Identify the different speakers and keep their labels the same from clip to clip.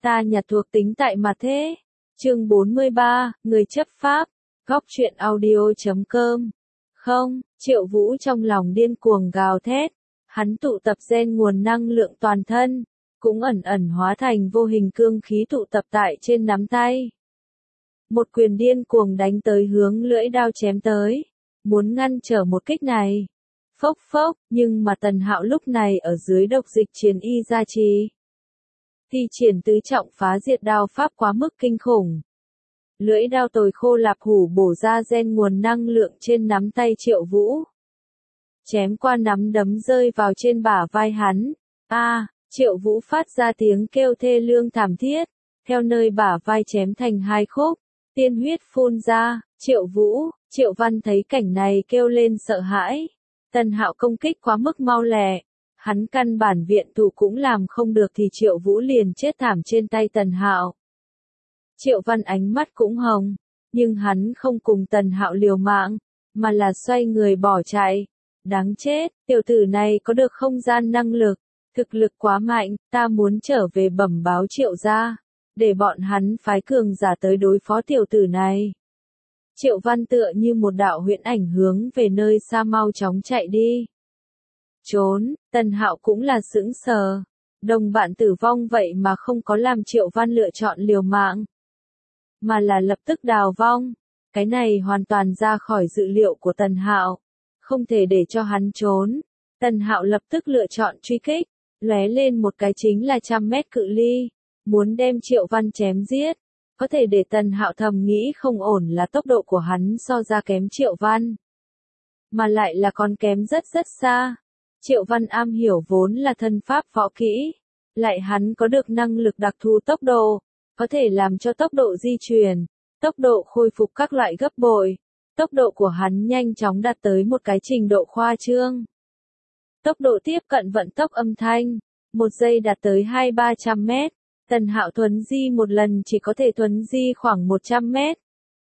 Speaker 1: Ta nhặt thuộc tính tại mà thế. Chương 43, người chấp pháp. Góc truyện audio.com. Không, Triệu Vũ trong lòng điên cuồng gào thét. Hắn tụ tập gen nguồn năng lượng toàn thân, cũng ẩn ẩn hóa thành vô hình cương khí tụ tập tại trên nắm tay. Một quyền điên cuồng đánh tới hướng lưỡi đao chém tới, muốn ngăn trở một kích này. Phốc phốc, nhưng mà Tần Hạo lúc này ở dưới độc dịch chiến y gia trì. Thi triển tứ trọng phá diệt đao pháp quá mức kinh khủng. Lưỡi đao tồi khô lạp hủ bổ ra gen nguồn năng lượng trên nắm tay Triệu Vũ. Chém qua nắm đấm rơi vào trên bả vai hắn. Triệu Vũ phát ra tiếng kêu thê lương thảm thiết, theo nơi bả vai chém thành hai khúc, tiên huyết phun ra. Triệu Văn thấy cảnh này kêu lên sợ hãi. Tần Hạo công kích quá mức mau lẹ, hắn căn bản viện thủ cũng làm không được thì Triệu Vũ liền chết thảm trên tay Tần Hạo. Triệu Văn ánh mắt cũng hồng, nhưng hắn không cùng Tần Hạo liều mạng, mà là xoay người bỏ chạy. Đáng chết, tiểu tử này có được không gian năng lực, thực lực quá mạnh, ta muốn trở về bẩm báo Triệu gia, để bọn hắn phái cường giả tới đối phó tiểu tử này. Triệu Văn tựa như một đạo huyễn ảnh hướng về nơi xa mau chóng chạy đi. Trốn, Tần Hạo cũng là sững sờ. Đồng bạn tử vong vậy mà không có làm Triệu Văn lựa chọn liều mạng, mà là lập tức đào vong. Cái này hoàn toàn ra khỏi dự liệu của Tần Hạo. Không thể để cho hắn trốn. Tần Hạo lập tức lựa chọn truy kích, lóe lên một cái chính là 100 mét cự ly, muốn đem Triệu Văn chém giết. Có thể để Tần Hạo thầm nghĩ không ổn là tốc độ của hắn so ra kém Triệu Văn, mà lại là còn kém rất rất xa. Triệu Văn am hiểu vốn là thân pháp võ kỹ, lại hắn có được năng lực đặc thù tốc độ, có thể làm cho tốc độ di chuyển, tốc độ khôi phục các loại gấp bội. Tốc độ của hắn nhanh chóng đạt tới một cái trình độ khoa trương. Tốc độ tiếp cận vận tốc âm thanh, 1 giây đạt tới 200-300 mét. Tần Hạo thuấn di một lần chỉ có thể thuấn di khoảng 100 mét.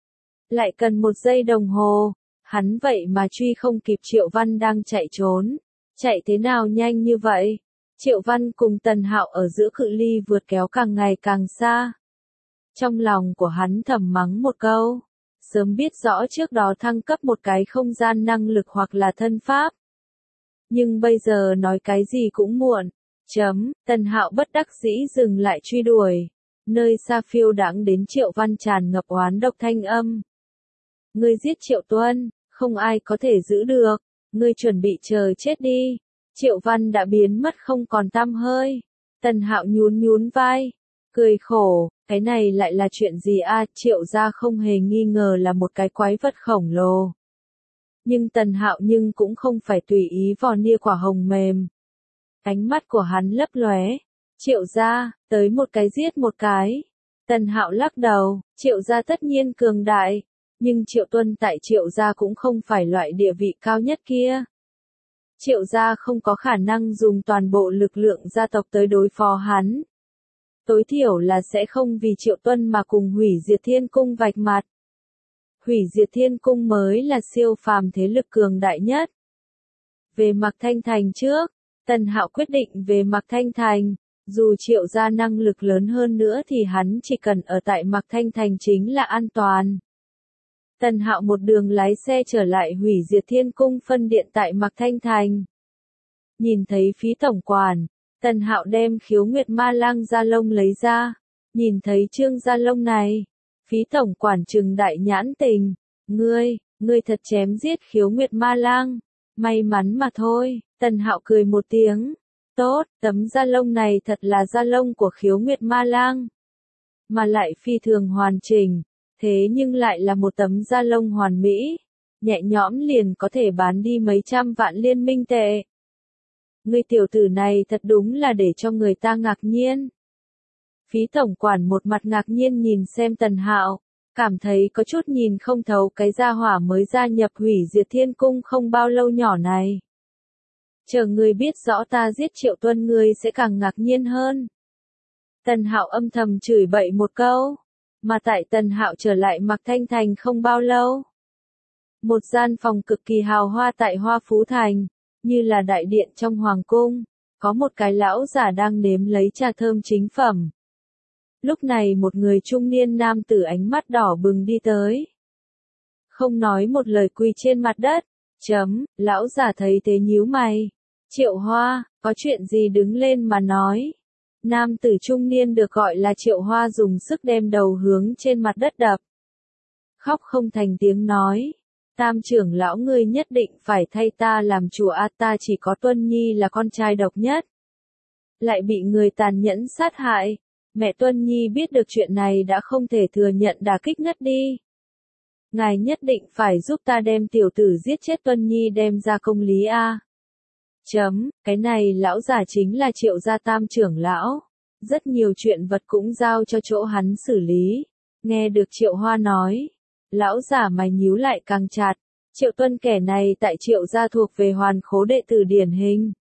Speaker 1: Lại cần 1 giây đồng hồ, hắn vậy mà truy không kịp Triệu Văn đang chạy trốn. Chạy thế nào nhanh như vậy? Triệu Văn cùng Tần Hạo ở giữa cự ly vượt kéo càng ngày càng xa. Trong lòng của hắn thầm mắng một câu. Sớm biết rõ trước đó thăng cấp một cái không gian năng lực hoặc là thân pháp. Nhưng bây giờ nói cái gì cũng muộn. Tần Hạo bất đắc dĩ dừng lại truy đuổi. Nơi xa phiêu đãng đến Triệu Văn tràn ngập oán độc thanh âm. Ngươi giết Triệu Tuân, không ai có thể giữ được. Ngươi chuẩn bị chờ chết đi. Triệu Văn đã biến mất không còn tăm hơi. Tần Hạo nhún vai, cười khổ. Cái này lại là chuyện gì Triệu gia không hề nghi ngờ là một cái quái vật khổng lồ. Nhưng Tần Hạo cũng không phải tùy ý vò nia quả hồng mềm. Ánh mắt của hắn lấp lóe. Triệu gia, tới một cái giết một cái. Tần Hạo lắc đầu, Triệu gia tất nhiên cường đại, nhưng Triệu Tuân tại Triệu gia cũng không phải loại địa vị cao nhất kia. Triệu gia không có khả năng dùng toàn bộ lực lượng gia tộc tới đối phó hắn. Tối thiểu là sẽ không vì Triệu Tuân mà cùng hủy diệt thiên cung vạch mặt. Hủy diệt thiên cung mới là siêu phàm thế lực cường đại nhất. Về Mạc Thanh Thành trước, Tần Hạo quyết định về Mạc Thanh Thành. Dù Triệu gia năng lực lớn hơn nữa thì hắn chỉ cần ở tại Mạc Thanh Thành chính là an toàn. Tần Hạo một đường lái xe trở lại hủy diệt thiên cung phân điện tại Mạc Thanh Thành. Nhìn thấy phí tổng quản, Tần Hạo đem Khiếu Nguyệt Ma Lang Gia Long lấy ra. Nhìn thấy Trương Gia Long này, phí tổng quản trừng đại nhãn tình. Ngươi thật chém giết Khiếu Nguyệt Ma Lang. May mắn mà thôi. Tần Hạo cười một tiếng. Tốt, tấm da lông này thật là da lông của Khiếu Nguyệt Ma Lang. Mà lại phi thường hoàn chỉnh. Thế nhưng lại là một tấm da lông hoàn mỹ. Nhẹ nhõm liền có thể bán đi mấy trăm vạn liên minh tệ. Ngươi tiểu tử này thật đúng là để cho người ta ngạc nhiên. Phí tổng quản một mặt ngạc nhiên nhìn xem Tần Hạo, cảm thấy có chút nhìn không thấu cái gia hỏa mới gia nhập hủy diệt thiên cung không bao lâu nhỏ này. Chờ ngươi biết rõ ta giết Triệu Tuân ngươi sẽ càng ngạc nhiên hơn. Tần Hạo âm thầm chửi bậy một câu, mà tại Tần Hạo trở lại Mạc Thanh Thành không bao lâu. Một gian phòng cực kỳ hào hoa tại Hoa Phú Thành, như là đại điện trong hoàng cung, có một cái lão giả đang nếm lấy trà thơm chính phẩm. Lúc này một người trung niên nam tử ánh mắt đỏ bừng đi tới. Không nói một lời quỳ trên mặt đất. Lão giả thấy thế nhíu mày. Triệu Hoa, có chuyện gì đứng lên mà nói. Nam tử trung niên được gọi là Triệu Hoa dùng sức đem đầu hướng trên mặt đất đập. Khóc không thành tiếng nói. Tam trưởng lão ngươi nhất định phải thay ta làm chủ a, ta chỉ có Tuân Nhi là con trai độc nhất. Lại bị người tàn nhẫn sát hại. Mẹ Tuân Nhi biết được chuyện này đã không thể thừa nhận đả kích ngất đi. Ngài nhất định phải giúp ta đem tiểu tử giết chết Tuân Nhi đem ra công lý a. Cái này lão giả chính là Triệu gia tam trưởng lão. Rất nhiều chuyện vật cũng giao cho chỗ hắn xử lý. Nghe được Triệu Hoa nói. Lão giả mày nhíu lại càng chặt. Triệu Tuân kẻ này tại Triệu gia thuộc về hoàn khố đệ tử điển hình.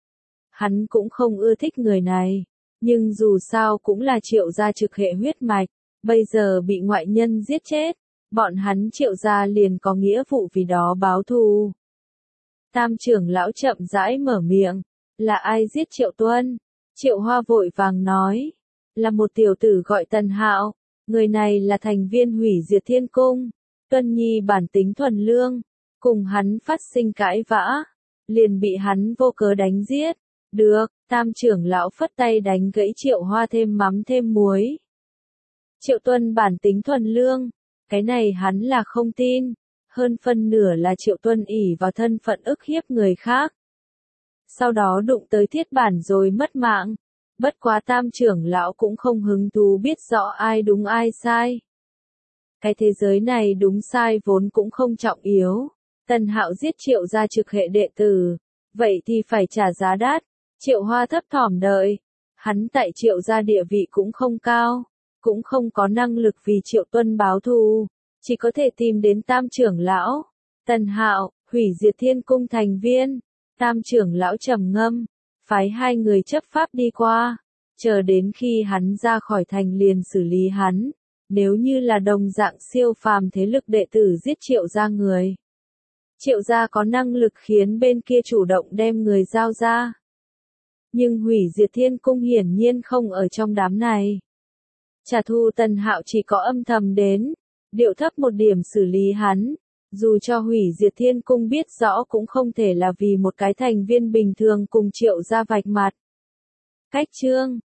Speaker 1: Hắn cũng không ưa thích người này. Nhưng dù sao cũng là Triệu gia trực hệ huyết mạch. Bây giờ bị ngoại nhân giết chết. Bọn hắn Triệu gia liền có nghĩa vụ vì đó báo thù. Tam trưởng lão chậm rãi mở miệng. Là ai giết Triệu Tuân? Triệu Hoa vội vàng nói. Là một tiểu tử gọi Tần Hạo. Người này là thành viên hủy diệt thiên cung. Tuân Nhi bản tính thuần lương. Cùng hắn phát sinh cãi vã. Liền bị hắn vô cớ đánh giết. Được, tam trưởng lão phất tay đánh gãy Triệu Hoa thêm mắm thêm muối. Triệu Tuân bản tính thuần lương. Cái này hắn là không tin. Hơn phân nửa là Triệu Tuân ỷ vào thân phận ức hiếp người khác. Sau đó đụng tới thiết bản rồi mất mạng. Bất quá tam trưởng lão cũng không hứng thú biết rõ ai đúng ai sai. Cái thế giới này đúng sai vốn cũng không trọng yếu. Tần Hạo giết Triệu gia trực hệ đệ tử. Vậy thì phải trả giá đắt. Triệu Hoa thấp thỏm đợi. Hắn tại Triệu gia địa vị cũng không cao. Cũng không có năng lực vì Triệu Tuân báo thù. Chỉ có thể tìm đến tam trưởng lão. Tần Hạo, hủy diệt thiên cung thành viên. Tam trưởng lão trầm ngâm. Phái hai người chấp pháp đi qua. Chờ đến khi hắn ra khỏi thành liền xử lý hắn. Nếu như là đồng dạng siêu phàm thế lực đệ tử giết Triệu gia người. Triệu gia có năng lực khiến bên kia chủ động đem người giao ra. Nhưng hủy diệt thiên cung hiển nhiên không ở trong đám này. Trả thù Tần Hạo chỉ có âm thầm đến. Điệu thấp một điểm xử lý hắn. Dù cho hủy diệt thiên cung biết rõ cũng không thể là vì một cái thành viên bình thường cùng Triệu gia vạch mặt. Cách chương